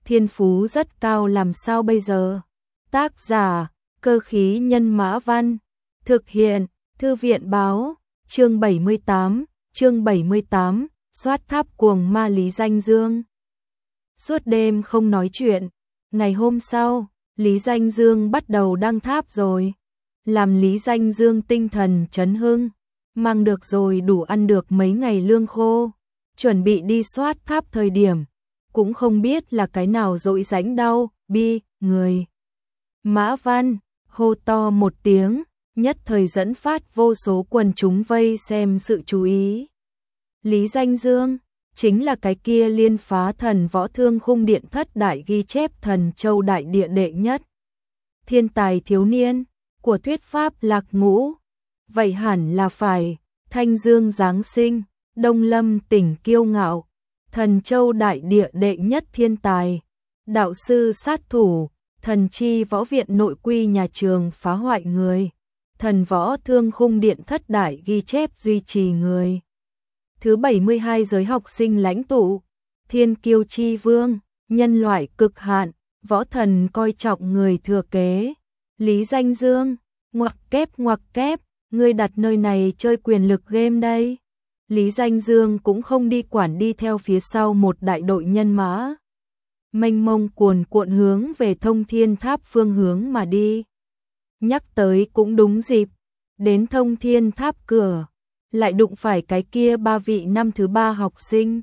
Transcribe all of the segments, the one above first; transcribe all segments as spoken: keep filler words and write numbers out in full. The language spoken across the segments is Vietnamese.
thiên phú rất cao làm sao bây giờ? Tác giả, Cơ khí nhân mã văn, thực hiện, Thư viện báo, chương bảy mươi tám, chương bảy mươi tám, soát tháp cuồng ma Lý Danh Dương. Suốt đêm không nói chuyện, ngày hôm sau, Lý Danh Dương bắt đầu đăng tháp rồi. Làm Lý Danh Dương tinh thần chấn hưng, mang được rồi đủ ăn được mấy ngày lương khô, chuẩn bị đi soát tháp thời điểm, cũng không biết là cái nào dội rãnh đau, bi, người. Mã Văn, hô to một tiếng, nhất thời dẫn phát vô số quần chúng vây xem sự chú ý. Lý Danh Dương, chính là cái kia liên phá thần võ thương khung điện thất đại ghi chép thần châu đại địa đệ nhất. Thiên tài thiếu niên, của thuyết pháp lạc ngũ. Vậy hẳn là phải, Thanh Dương Giáng sinh, Đông Lâm tỉnh kiêu ngạo, thần châu đại địa đệ nhất thiên tài, đạo sư sát thủ, thần chi võ viện nội quy nhà trường phá hoại người, thần võ thương khung điện thất đại ghi chép duy trì người. Thứ bảy mươi hai giới học sinh lãnh tụ, thiên kiêu chi vương, nhân loại cực hạn, võ thần coi trọng người thừa kế. Lý Danh Dương, ngoặc kép ngoặc kép, ngươi đặt nơi này chơi quyền lực game đây. Lý Danh Dương cũng không đi quản đi theo phía sau một đại đội nhân mã. Mênh mông cuồn cuộn hướng về Thông Thiên Tháp phương hướng mà đi. Nhắc tới cũng đúng dịp, đến Thông Thiên Tháp cửa, lại đụng phải cái kia ba vị năm thứ ba học sinh.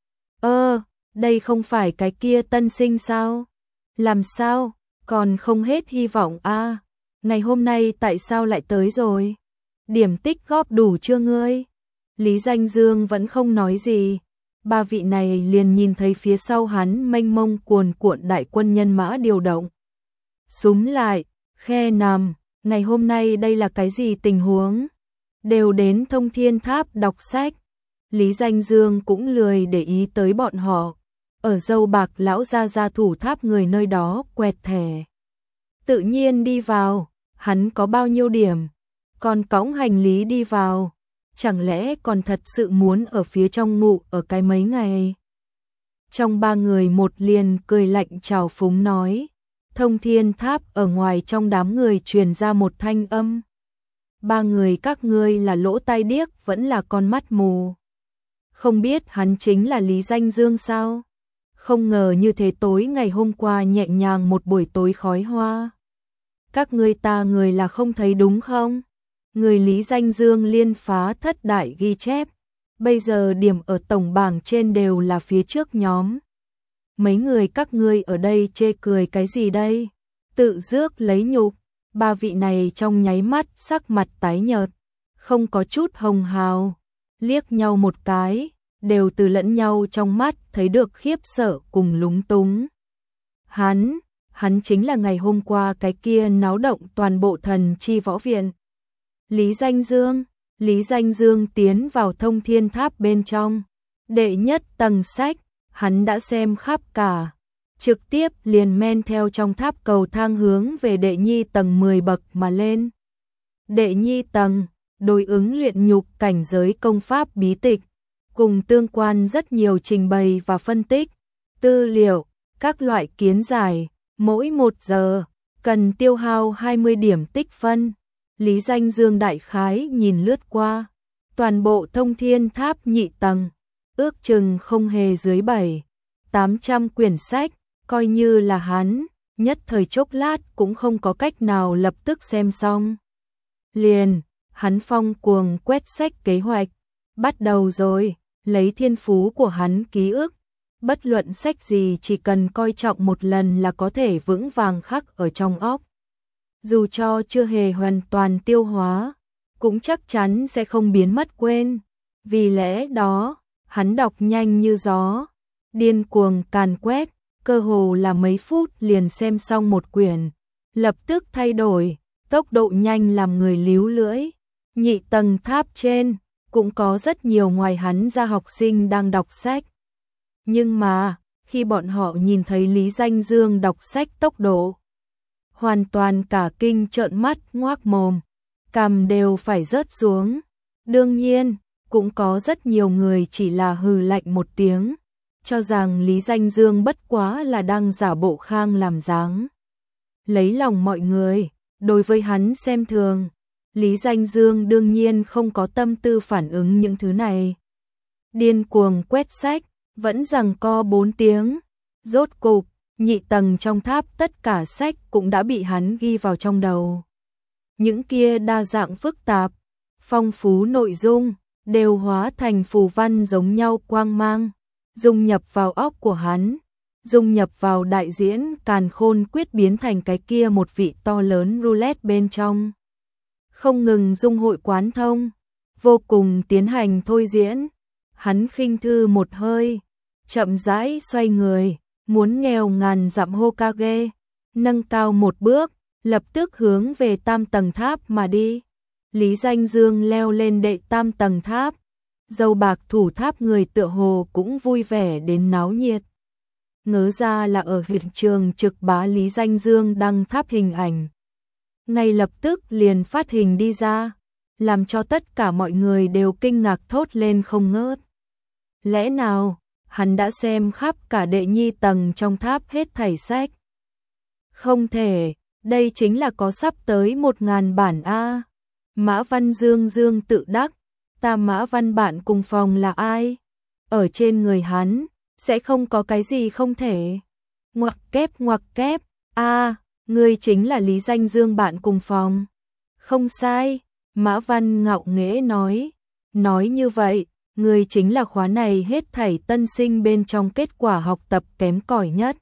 Ơ, đây không phải cái kia tân sinh sao? Làm sao, còn không hết hy vọng a? À, ngày hôm nay tại sao lại tới rồi? Điểm tích góp đủ chưa ngươi? Lý Danh Dương vẫn không nói gì. Ba vị này liền nhìn thấy phía sau hắn mênh mông cuồn cuộn đại quân nhân mã điều động. Súm lại, khe nằm, ngày hôm nay đây là cái gì tình huống? Đều đến Thông Thiên Tháp đọc sách. Lý Danh Dương cũng lười để ý tới bọn họ. Ở dâu bạc lão gia gia thủ tháp người nơi đó quẹt thẻ. Tự nhiên đi vào, hắn có bao nhiêu điểm, còn cõng hành lý đi vào. Chẳng lẽ còn thật sự muốn ở phía trong ngủ ở cái mấy ngày? Trong ba người một liền cười lạnh trào phúng nói. Thông Thiên Tháp ở ngoài trong đám người truyền ra một thanh âm. Ba người các ngươi là lỗ tai điếc vẫn là con mắt mù. Không biết hắn chính là Lý Danh Dương sao? Không ngờ như thế tối ngày hôm qua nhẹ nhàng một buổi tối khói hoa. Các ngươi ta người là không thấy đúng không? Người Lý Danh Dương liên phá thất đại ghi chép, bây giờ điểm ở tổng bảng trên đều là phía trước nhóm. Mấy người các ngươi ở đây chê cười cái gì đây? Tự rước lấy nhục. Ba vị này trong nháy mắt sắc mặt tái nhợt, không có chút hồng hào, liếc nhau một cái, đều từ lẫn nhau trong mắt thấy được khiếp sợ cùng lúng túng. Hắn, hắn chính là ngày hôm qua cái kia náo động toàn bộ thần chi võ viện. Lý Danh Dương, Lý Danh Dương tiến vào Thông Thiên Tháp bên trong. Đệ nhất tầng sách, hắn đã xem khắp cả. Trực tiếp liền men theo trong tháp cầu thang hướng về đệ nhi tầng mười bậc mà lên. Đệ nhi tầng, đối ứng luyện nhục cảnh giới công pháp bí tịch, cùng tương quan rất nhiều trình bày và phân tích, tư liệu, các loại kiến giải, mỗi một giờ, cần tiêu hao hai mươi điểm tích phân. Lý Danh Dương đại khái nhìn lướt qua, toàn bộ Thông Thiên Tháp nhị tầng, ước chừng không hề dưới bảy, tám trăm quyển sách, coi như là hắn, nhất thời chốc lát cũng không có cách nào lập tức xem xong. Liền, hắn phong cuồng quét sách kế hoạch, bắt đầu rồi, lấy thiên phú của hắn ký ức, bất luận sách gì chỉ cần coi trọng một lần là có thể vững vàng khắc ở trong óc. Dù cho chưa hề hoàn toàn tiêu hóa, cũng chắc chắn sẽ không biến mất quên. Vì lẽ đó, hắn đọc nhanh như gió, điên cuồng càn quét, cơ hồ là mấy phút liền xem xong một quyển, lập tức thay đổi, tốc độ nhanh làm người líu lưỡi. Nhị tầng tháp trên, cũng có rất nhiều ngoài hắn ra học sinh đang đọc sách. Nhưng mà, khi bọn họ nhìn thấy Lý Danh Dương đọc sách tốc độ, hoàn toàn cả kinh trợn mắt ngoác mồm, cằm đều phải rớt xuống. Đương nhiên, cũng có rất nhiều người chỉ là hừ lạnh một tiếng, cho rằng Lý Danh Dương bất quá là đang giả bộ khang làm dáng. Lấy lòng mọi người, đối với hắn xem thường, Lý Danh Dương đương nhiên không có tâm tư phản ứng những thứ này. Điên cuồng quét sách, vẫn giằng co bốn tiếng, rốt cục, nhị tầng trong tháp tất cả sách cũng đã bị hắn ghi vào trong đầu. Những kia đa dạng phức tạp, phong phú nội dung, đều hóa thành phù văn giống nhau quang mang, dung nhập vào óc của hắn, dung nhập vào đại diễn càn khôn quyết biến thành cái kia một vị to lớn roulette bên trong. Không ngừng dung hội quán thông, vô cùng tiến hành thôi diễn, hắn khinh thư một hơi, chậm rãi xoay người, muốn nghèo ngàn dặm Hokage, nâng cao một bước, lập tức hướng về tam tầng tháp mà đi. Lý Danh Dương leo lên đệ tam tầng tháp, dâu bạc thủ tháp người tựa hồ cũng vui vẻ đến náo nhiệt. Ngớ ra là ở hiện trường trực bá Lý Danh Dương đăng tháp hình ảnh. Ngay lập tức liền phát hình đi ra, làm cho tất cả mọi người đều kinh ngạc thốt lên không ngớt. Lẽ nào, hắn đã xem khắp cả đệ nhi tầng trong tháp hết thảy sách? Không thể, đây chính là có sắp tới một ngàn bản A. Mã Văn Dương Dương tự đắc, ta Mã Văn bạn cùng phòng là ai? Ở trên người hắn, sẽ không có cái gì không thể. Ngoặc kép ngoặc kép, a, ngươi chính là Lý Danh Dương bạn cùng phòng. Không sai, Mã Văn ngạo nghễ nói. Nói như vậy, ngươi chính là khóa này hết thảy tân sinh bên trong kết quả học tập kém cỏi nhất.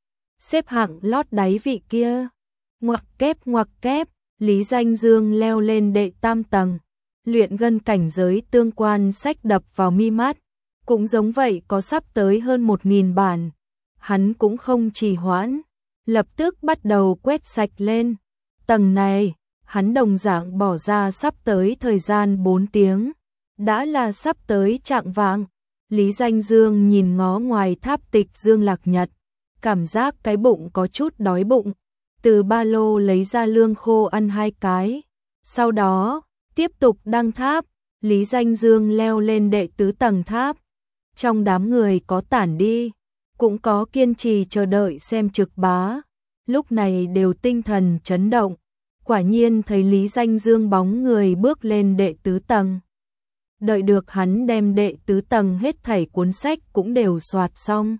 Xếp hạng lót đáy vị kia. Ngoặc kép ngoặc kép, Lý Danh Dương leo lên đệ tam tầng, luyện gân cảnh giới tương quan sách đập vào mi mắt, cũng giống vậy có sắp tới hơn một nghìn bản. Hắn cũng không trì hoãn, lập tức bắt đầu quét sạch lên. Tầng này, hắn đồng dạng bỏ ra sắp tới thời gian bốn tiếng, đã là sắp tới trạng vạng. Lý Danh Dương nhìn ngó ngoài tháp tịch Dương Lạc Nhật, cảm giác cái bụng có chút đói bụng. Từ ba lô lấy ra lương khô ăn hai cái. Sau đó, tiếp tục đăng tháp, Lý Danh Dương leo lên đệ tứ tầng tháp. Trong đám người có tản đi, cũng có kiên trì chờ đợi xem trực bá. Lúc này đều tinh thần chấn động. Quả nhiên thấy Lý Danh Dương bóng người bước lên đệ tứ tầng. Đợi được hắn đem đệ tứ tầng hết thảy cuốn sách cũng đều soạt xong.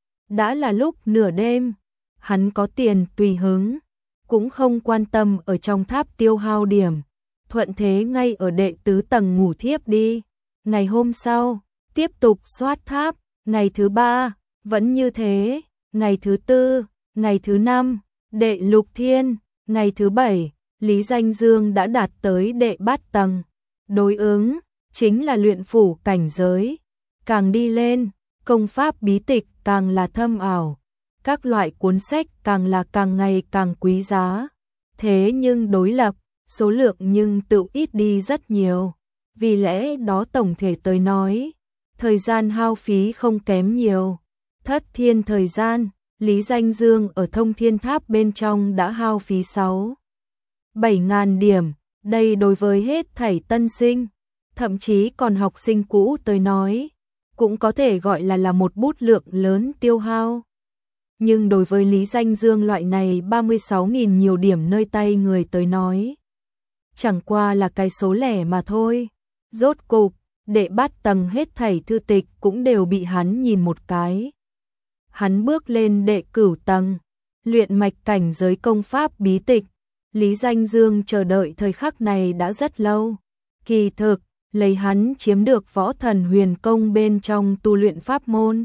Đã là lúc nửa đêm. Hắn có tiền tùy hứng, cũng không quan tâm ở trong tháp tiêu hao điểm, thuận thế ngay ở đệ tứ tầng ngủ thiếp đi. Ngày hôm sau, tiếp tục soát tháp, ngày thứ ba, vẫn như thế, ngày thứ tư, ngày thứ năm, đệ lục thiên, ngày thứ bảy, Lý Danh Dương đã đạt tới đệ bát tầng. Đối ứng, chính là luyện phủ cảnh giới. Càng đi lên, công pháp bí tịch càng là thâm ảo. Các loại cuốn sách càng là càng ngày càng quý giá. Thế nhưng đối lập, số lượng nhưng tự ít đi rất nhiều. Vì lẽ đó tổng thể tới nói, thời gian hao phí không kém nhiều. Thất thiên thời gian, Lý Danh Dương ở thông thiên tháp bên trong đã hao phí sáu, bảy ngàn điểm. Đây đối với hết thảy tân sinh, thậm chí còn học sinh cũ tới nói, cũng có thể gọi là là một bút lượng lớn tiêu hao. Nhưng đối với Lý Danh Dương loại này ba mươi sáu nghìn nhiều điểm nơi tay người tới nói, chẳng qua là cái số lẻ mà thôi. Rốt cục, đệ bát tầng hết thảy thư tịch cũng đều bị hắn nhìn một cái. Hắn bước lên đệ cửu tầng, luyện mạch cảnh giới công pháp bí tịch. Lý Danh Dương chờ đợi thời khắc này đã rất lâu. Kỳ thực, lấy hắn chiếm được võ thần huyền công bên trong tu luyện pháp môn,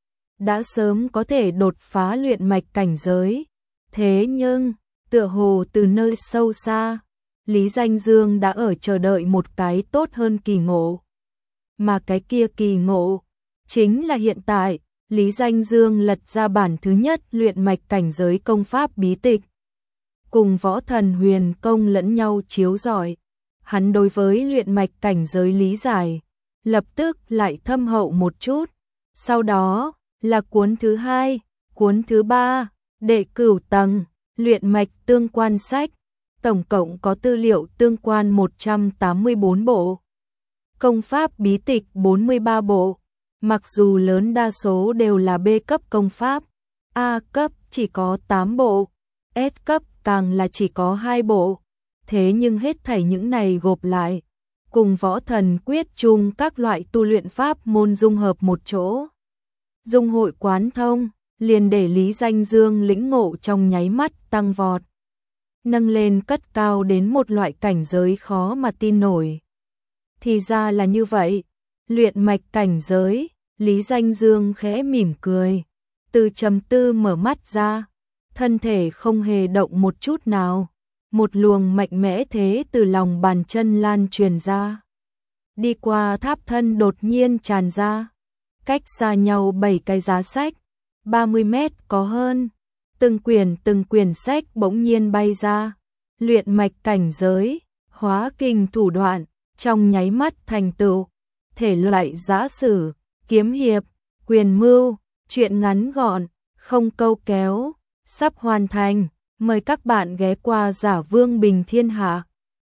đã sớm có thể đột phá luyện mạch cảnh giới. Thế nhưng, tựa hồ từ nơi sâu xa, Lý Danh Dương đã ở chờ đợi một cái tốt hơn kỳ ngộ. Mà cái kia kỳ ngộ, chính là hiện tại, Lý Danh Dương lật ra bản thứ nhất luyện mạch cảnh giới công pháp bí tịch. Cùng võ thần huyền công lẫn nhau chiếu rọi, hắn đối với luyện mạch cảnh giới lý giải, lập tức lại thâm hậu một chút. Sau đó, là cuốn thứ hai, cuốn thứ ba, đệ cửu tầng, luyện mạch tương quan sách, tổng cộng có tư liệu tương quan một trăm tám mươi bốn bộ, công pháp bí tịch bốn mươi ba bộ, mặc dù lớn đa số đều là B cấp công pháp, A cấp chỉ có tám bộ, S cấp càng là chỉ có hai bộ. Thế nhưng hết thảy những này gộp lại, cùng võ thần quyết chung các loại tu luyện pháp môn dung hợp một chỗ. Dung hội quán thông, liền để Lý Danh Dương lĩnh ngộ trong nháy mắt tăng vọt. Nâng lên cất cao đến một loại cảnh giới khó mà tin nổi. Thì ra là như vậy, luyện mạch cảnh giới, Lý Danh Dương khẽ mỉm cười, từ trầm tư mở mắt ra, thân thể không hề động một chút nào, một luồng mạnh mẽ thế từ lòng bàn chân lan truyền ra. Đi qua tháp thân đột nhiên tràn ra, cách xa nhau bảy cái giá sách, ba mươi mét có hơn, từng quyển từng quyển sách bỗng nhiên bay ra, luyện mạch cảnh giới, hóa kinh thủ đoạn, trong nháy mắt thành tựu, thể loại giã sử, kiếm hiệp, quyền mưu, truyện ngắn gọn, không câu kéo, sắp hoàn thành, mời các bạn ghé qua Giả Vương Bình Thiên Hạ.